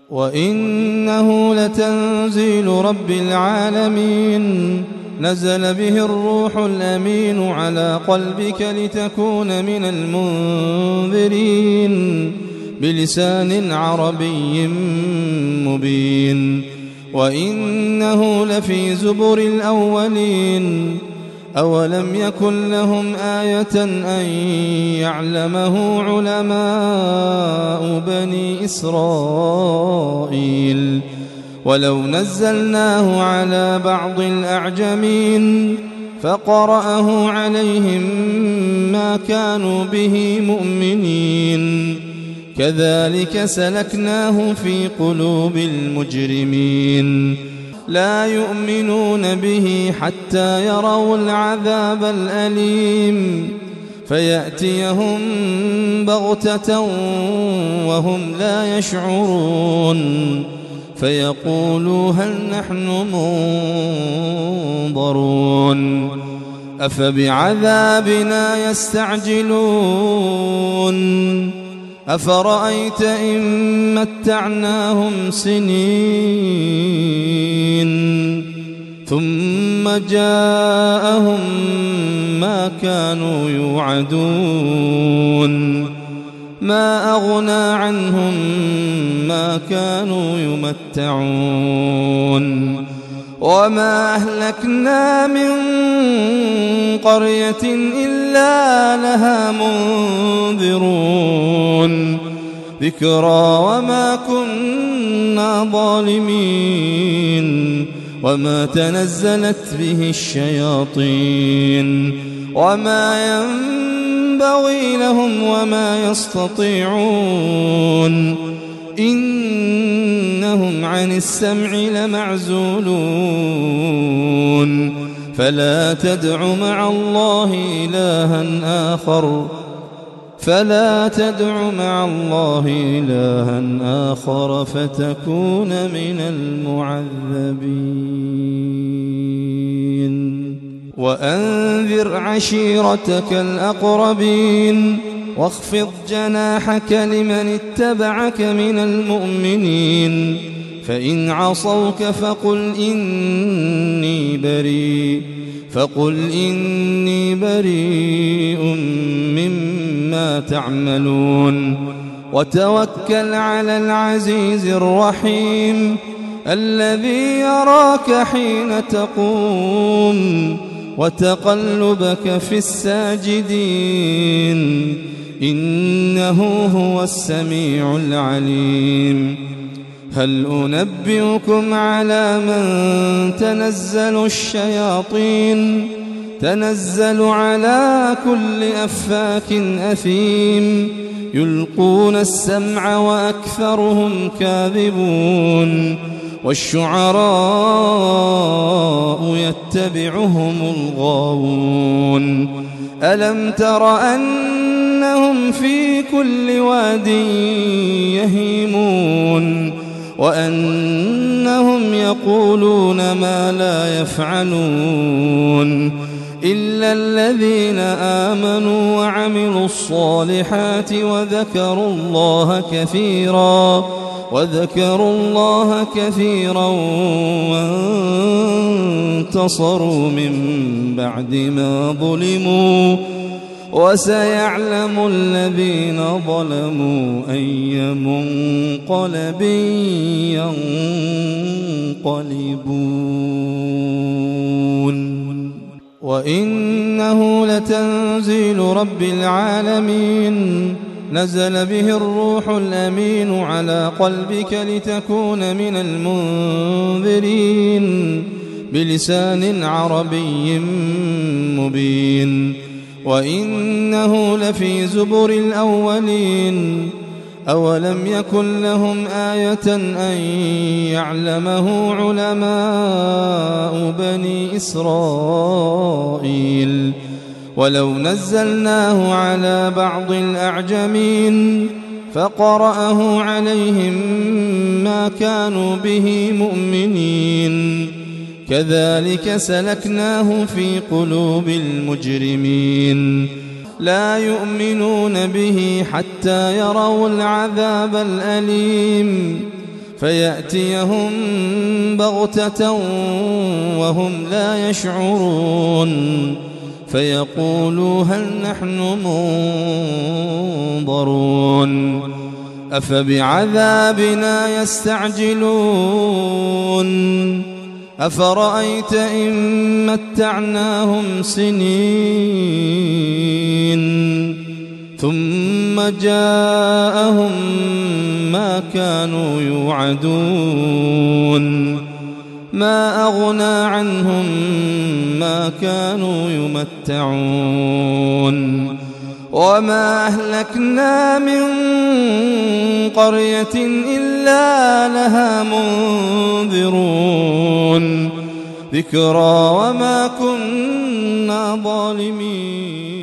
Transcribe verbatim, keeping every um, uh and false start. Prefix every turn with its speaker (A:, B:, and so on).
A: وإنه لتنزيل رب العالمين نزل به الروح الأمين على قلبك لتكون من المنذرين بلسان عربي مبين. وإنه لفي زبر الأولين أولم يكن لهم آية أن يعلمه علماء بني إسرائيل ولو نزلناه على بعض الأعجمين فقرأه عليهم ما كانوا به مؤمنين كذلك سلكناه في قلوب المجرمين لا يؤمنون به حتى يروا العذاب الأليم فيأتيهم بغتة وهم لا يشعرون فيقولوا هل نحن منظرون أفبعذابنا يستعجلون أفرأيت إن متعناهم سنين ثم جاءهم ما كانوا يوعدون ما أغنى عنهم ما كانوا يمتعون وما أهلكنا من قرية إلا لها منذرون ذكرى وما كنا ظالمين وما تنزلت به الشياطين وما ينبغي لهم وما يستطيعون إنهم عن السمع لمعزولون فلا تدع مع الله إلها آخر فلا تدع مع الله إلها آخر فتكون من المعذبين. وأنذر عشيرتك الأقربين واخفض جناحك لمن اتبعك من المؤمنين فإن عصوك فقل إني بريء فقل إني بريء مما تعملون وتوكل على العزيز الرحيم الذي يراك حين تقوم وتقلبك في الساجدين إنه هو السميع العليم. هل أنبئكم على من تنزل الشياطين تنزل على كل أفاك أثيم يلقون السمع وأكثرهم كاذبون والشعراء يتبعهم الغاوون ألم تر أنهم في كل واد يهيمون وأنهم يقولون ما لا يفعلون إلا الذين آمنوا وعملوا الصالحات وذكروا الله كثيرا وذكروا الله كثيرا وانتصروا من بعد ما ظلموا وسيعلم الذين ظلموا أي منقلب ينقلبون. وإنه لتنزيل رب العالمين نزل به الروح الأمين على قلبك لتكون من المنذرين بلسان عربي مبين. وإنه لفي زبر الأولين أولم يكن لهم آية أن يعلمه علماء بني إسرائيل ولو نزلناه على بعض الأعجمين فقرأه عليهم ما كانوا به مؤمنين كذلك سلكناه في قلوب المجرمين لا يؤمنون به حتى يروا العذاب الأليم فيأتيهم بغتة وهم لا يشعرون فيقولوا هل نحن منظرون أفبعذابنا يستعجلون أفرأيت إن متعناهم سنين ثم جاءهم ما كانوا يوعدون ما أغنى عنهم ما كانوا يمتعون وما أهلكنا من قرية إلا لها منذرون ذكرى وما كنا ظالمين.